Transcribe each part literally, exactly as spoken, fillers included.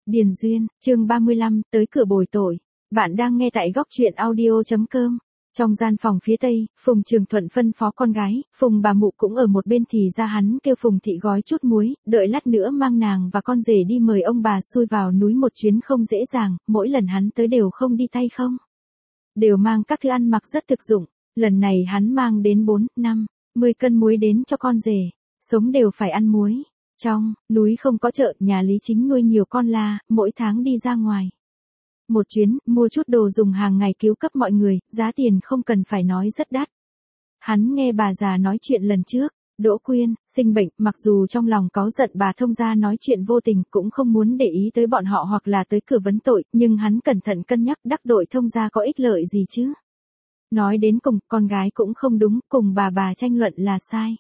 Điền Duyên, chương ba mươi lăm, tới cửa bồi tội. Bạn đang nghe tại góc truyện audio chấm com. Trong gian phòng phía tây, Phùng Trường Thuận phân phó con gái, Phùng bà mụ cũng ở một bên thì ra hắn kêu Phùng thị gói chút muối, đợi lát nữa mang nàng và con rể đi mời ông bà xui vào núi một chuyến không dễ dàng, mỗi lần hắn tới đều không đi tay không. Đều mang các thứ ăn mặc rất thực dụng, lần này hắn mang đến bốn, năm, mười cân muối đến cho con rể, sống đều phải ăn muối. Trong núi không có chợ, nhà Lý Chính nuôi nhiều con la, mỗi tháng đi ra ngoài một chuyến, mua chút đồ dùng hàng ngày cứu cấp mọi người, giá tiền không cần phải nói rất đắt. Hắn nghe bà già nói chuyện lần trước, Đỗ Quyên, sinh bệnh, mặc dù trong lòng cáu giận bà thông gia nói chuyện vô tình cũng không muốn để ý tới bọn họ hoặc là tới cửa vấn tội, nhưng hắn cẩn thận cân nhắc đắc đội thông gia có ích lợi gì chứ. Nói đến cùng, con gái cũng không đúng, cùng bà bà tranh luận là sai.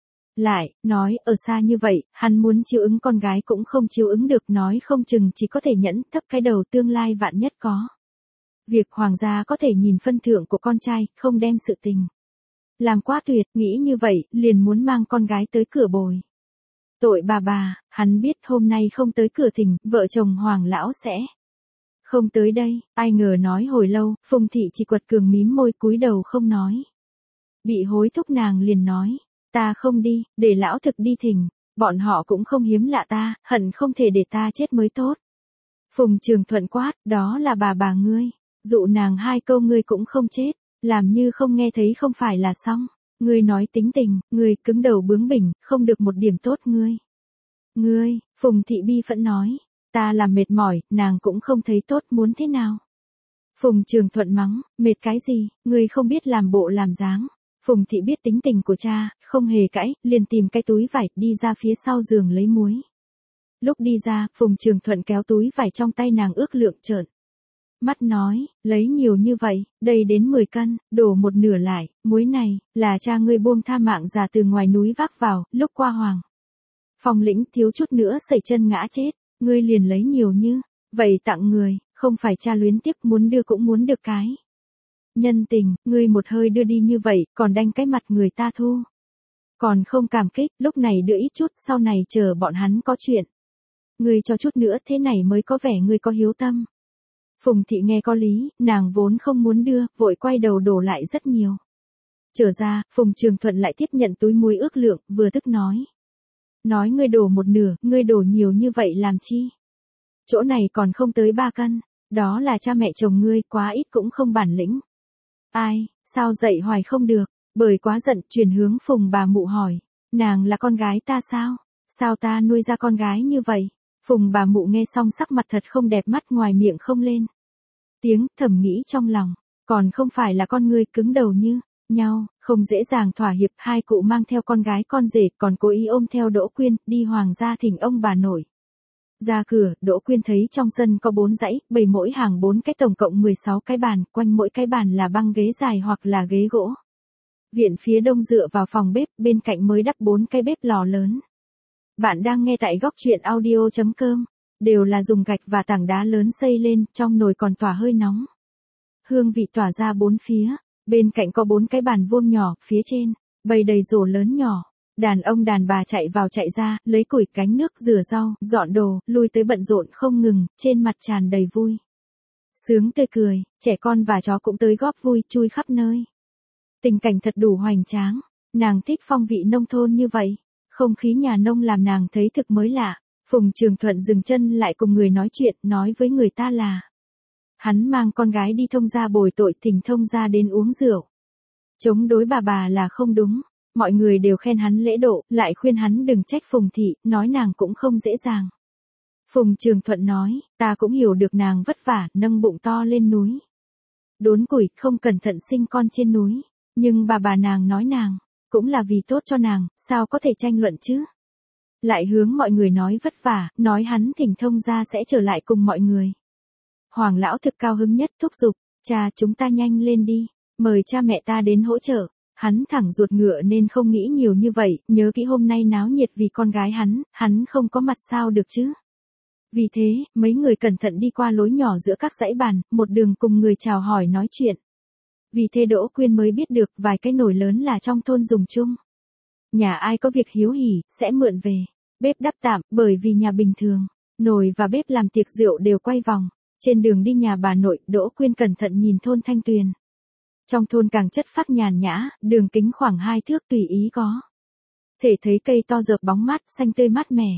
Lại, nói, ở xa như vậy, hắn muốn chiếu ứng con gái cũng không chiếu ứng được, nói không chừng chỉ có thể nhẫn thấp cái đầu, tương lai vạn nhất có việc hoàng gia có thể nhìn phân thượng của con trai, không đem sự tình làm quá tuyệt, nghĩ như vậy, liền muốn mang con gái tới cửa bồi tội bà bà. Hắn biết hôm nay không tới cửa thỉnh, vợ chồng Hoàng lão sẽ không tới đây, ai ngờ nói hồi lâu, Phùng thị chỉ quật cường mím môi cúi đầu không nói. Bị hối thúc nàng liền nói, ta không đi, để lão thực đi thỉnh, bọn họ cũng không hiếm lạ ta, hận không thể để ta chết mới tốt. Phùng Trường Thuận quát, đó là bà bà ngươi, dụ nàng hai câu ngươi cũng không chết, làm như không nghe thấy không phải là xong, ngươi nói tính tình, ngươi cứng đầu bướng bỉnh, không được một điểm tốt ngươi. Ngươi, Phùng thị bi phẫn nói, ta làm mệt mỏi, nàng cũng không thấy tốt, muốn thế nào. Phùng Trường Thuận mắng, mệt cái gì, ngươi không biết làm bộ làm dáng. Phùng thị biết tính tình của cha, không hề cãi, liền tìm cái túi vải, đi ra phía sau giường lấy muối. Lúc đi ra, Phùng Trường Thuận kéo túi vải trong tay nàng ước lượng trợn mắt nói, lấy nhiều như vậy, đây đến mười cân, đổ một nửa lại, muối này, là cha ngươi buông tha mạng già từ ngoài núi vác vào, lúc qua Hoàng Phong lĩnh thiếu chút nữa sẩy chân ngã chết, ngươi liền lấy nhiều như vậy tặng người, không phải cha luyến tiếc, muốn đưa cũng muốn được cái nhân tình, ngươi một hơi đưa đi như vậy, còn đanh cái mặt người ta thu. Còn không cảm kích, lúc này đưa ít chút, sau này chờ bọn hắn có chuyện. Ngươi cho chút nữa, thế này mới có vẻ ngươi có hiếu tâm. Phùng thị nghe có lý, nàng vốn không muốn đưa, vội quay đầu đổ lại rất nhiều. Trở ra, Phùng Trường Thuận lại tiếp nhận túi muối ước lượng, vừa tức nói. Nói ngươi đổ một nửa, ngươi đổ nhiều như vậy làm chi? Chỗ này còn không tới ba cân, đó là cha mẹ chồng ngươi, quá ít cũng không bản lĩnh. Ai, sao dậy hoài không được, bởi quá giận, chuyển hướng Phùng bà mụ hỏi, nàng là con gái ta sao, sao ta nuôi ra con gái như vậy? Phùng bà mụ nghe xong sắc mặt thật không đẹp, mắt ngoài miệng không lên tiếng, thầm nghĩ trong lòng, còn không phải là con ngươi cứng đầu như nhau, không dễ dàng thỏa hiệp. Hai cụ mang theo con gái con rể, còn cố ý ôm theo Đỗ Quyên, đi Hoàng gia thỉnh ông bà nội. Ra cửa, Đỗ Quyên thấy trong sân có bốn dãy, bày mỗi hàng bốn cái, tổng cộng mười sáu cái bàn, quanh mỗi cái bàn là băng ghế dài hoặc là ghế gỗ. Viện phía đông dựa vào phòng bếp, bên cạnh mới đắp bốn cái bếp lò lớn. Bạn đang nghe tại góc truyện audio chấm com, đều là dùng gạch và tảng đá lớn xây lên, trong nồi còn tỏa hơi nóng. Hương vị tỏa ra bốn phía, bên cạnh có bốn cái bàn vuông nhỏ, phía trên bày đầy rổ lớn nhỏ. Đàn ông đàn bà chạy vào chạy ra, lấy củi, cánh nước, rửa rau, dọn đồ, lui tới bận rộn không ngừng, trên mặt tràn đầy vui sướng tươi cười, trẻ con và chó cũng tới góp vui, chui khắp nơi. Tình cảnh thật đủ hoành tráng, nàng thích phong vị nông thôn như vậy, không khí nhà nông làm nàng thấy thực mới lạ. Phùng Trường Thuận dừng chân lại cùng người nói chuyện, nói với người ta là hắn mang con gái đi thông gia bồi tội, thỉnh thông gia đến uống rượu. Chống đối bà bà là không đúng. Mọi người đều khen hắn lễ độ, lại khuyên hắn đừng trách Phùng thị, nói nàng cũng không dễ dàng. Phùng Trường Thuận nói, ta cũng hiểu được nàng vất vả, nâng bụng to lên núi đốn củi, không cẩn thận sinh con trên núi, nhưng bà bà nàng nói nàng cũng là vì tốt cho nàng, sao có thể tranh luận chứ. Lại hướng mọi người nói vất vả, nói hắn thỉnh thông gia sẽ trở lại cùng mọi người. Hoàng lão thực cao hứng nhất, thúc giục, cha chúng ta nhanh lên đi, mời cha mẹ ta đến hỗ trợ. Hắn thẳng ruột ngựa nên không nghĩ nhiều như vậy, nhớ kỹ hôm nay náo nhiệt vì con gái hắn, hắn không có mặt sao được chứ. Vì thế, mấy người cẩn thận đi qua lối nhỏ giữa các dãy bàn, một đường cùng người chào hỏi nói chuyện. Vì thế Đỗ Quyên mới biết được vài cái nồi lớn là trong thôn dùng chung. Nhà ai có việc hiếu hỉ, sẽ mượn về bếp đắp tạm, bởi vì nhà bình thường Nồi và bếp làm tiệc rượu đều quay vòng. Trên đường đi nhà bà nội, Đỗ Quyên cẩn thận nhìn thôn Thanh Tuyền. Trong thôn càng chất phác nhàn nhã, đường kính khoảng hai thước tùy ý có. Thể thấy cây to rợp bóng mát, xanh tươi mát mẻ.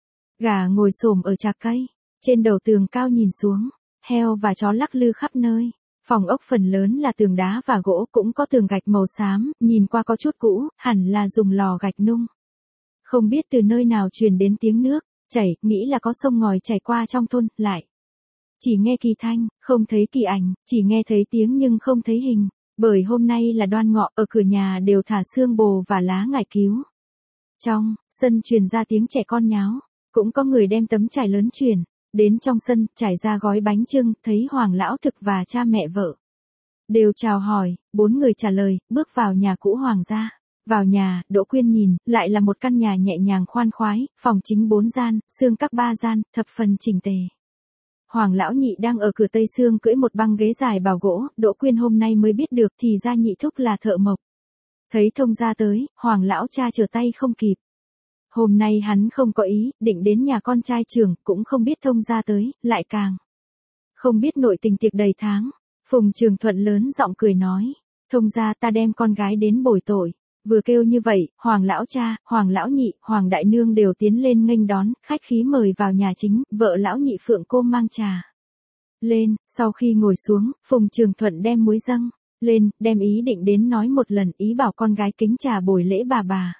Gà ngồi xổm ở trạc cây, trên đầu tường cao nhìn xuống, heo và chó lắc lư khắp nơi. Phòng ốc phần lớn là tường đá và gỗ, cũng có tường gạch màu xám, nhìn qua có chút cũ, hẳn là dùng lò gạch nung. Không biết từ nơi nào truyền đến tiếng nước chảy, nghĩ là có sông ngòi chảy qua trong thôn, lại chỉ nghe kỳ thanh, không thấy kỳ ảnh, chỉ nghe thấy tiếng nhưng không thấy hình, bởi hôm nay là đoan ngọ, ở cửa nhà đều thả xương bồ và lá ngải cứu. Trong sân truyền ra tiếng trẻ con nháo, cũng có người đem tấm trải lớn truyền đến trong sân, trải ra gói bánh chưng, thấy Hoàng lão thực và cha mẹ vợ đều chào hỏi, bốn người trả lời, bước vào nhà cũ Hoàng gia. Vào nhà, Đỗ Quyên nhìn, lại là một căn nhà nhẹ nhàng khoan khoái, phòng chính bốn gian, xương các ba gian, thập phần chỉnh tề. Hoàng lão nhị đang ở cửa tây xương cưỡi một băng ghế dài bào gỗ, Đỗ Quyên hôm nay mới biết được thì ra nhị thúc là thợ mộc. Thấy thông gia tới, Hoàng lão cha trở tay không kịp. Hôm nay hắn không có ý, định đến nhà con trai trưởng, cũng không biết thông gia tới, lại càng không biết nội tình tiệc đầy tháng. Phùng Trường Thuận lớn giọng cười nói, thông gia ta đem con gái đến bồi tội. Vừa kêu như vậy, Hoàng lão cha, Hoàng lão nhị, Hoàng đại nương đều tiến lên nghênh đón, khách khí mời vào nhà chính, vợ lão nhị Phượng cô mang trà lên, sau khi ngồi xuống, Phùng Trường Thuận đem muối dâng lên, đem ý định đến nói một lần, ý bảo con gái kính trà bồi lễ bà bà.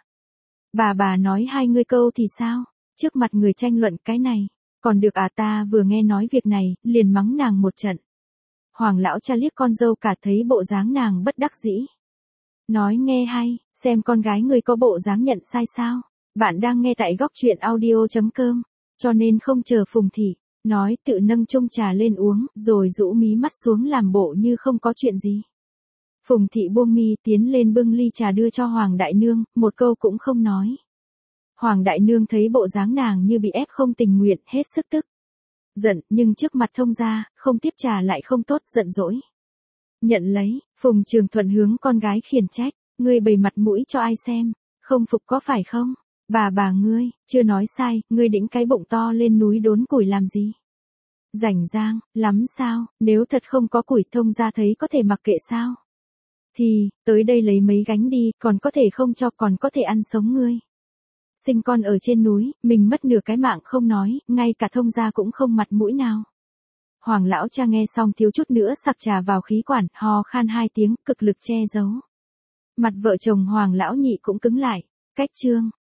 Bà bà nói hai ngươi câu thì sao, trước mặt người tranh luận cái này, còn được à, ta vừa nghe nói việc này, liền mắng nàng một trận. Hoàng lão cha liếc con dâu cả, thấy bộ dáng nàng bất đắc dĩ. Nói nghe hay, xem con gái ngươi có bộ dáng nhận sai sao. Bạn đang nghe tại góc truyện audio chấm com, cho nên không chờ Phùng thị nói, tự nâng chung trà lên uống, rồi rũ mí mắt xuống làm bộ như không có chuyện gì. Phùng thị buông mi tiến lên bưng ly trà đưa cho Hoàng đại nương, một câu cũng không nói. Hoàng đại nương thấy bộ dáng nàng như bị ép không tình nguyện, hết sức tức giận, nhưng trước mặt thông gia, không tiếp trà lại không tốt, giận dỗi. Nhận lấy, Phùng Trường Thuận hướng con gái khiển trách, ngươi bày mặt mũi cho ai xem, không phục có phải không? Bà bà ngươi, chưa nói sai, ngươi đĩnh cái bụng to lên núi đốn củi làm gì? Rảnh rang, lắm sao, nếu thật không có củi thông gia thấy có thể mặc kệ sao? Thì, tới đây lấy mấy gánh đi, còn có thể không cho, còn có thể ăn sống ngươi. Sinh con ở trên núi, mình mất nửa cái mạng không nói, ngay cả thông gia cũng không mặt mũi nào. Hoàng lão cha nghe xong thiếu chút nữa sặc trà vào khí quản, ho khan hai tiếng, cực lực che giấu. Mặt vợ chồng Hoàng lão nhị cũng cứng lại, cách trương,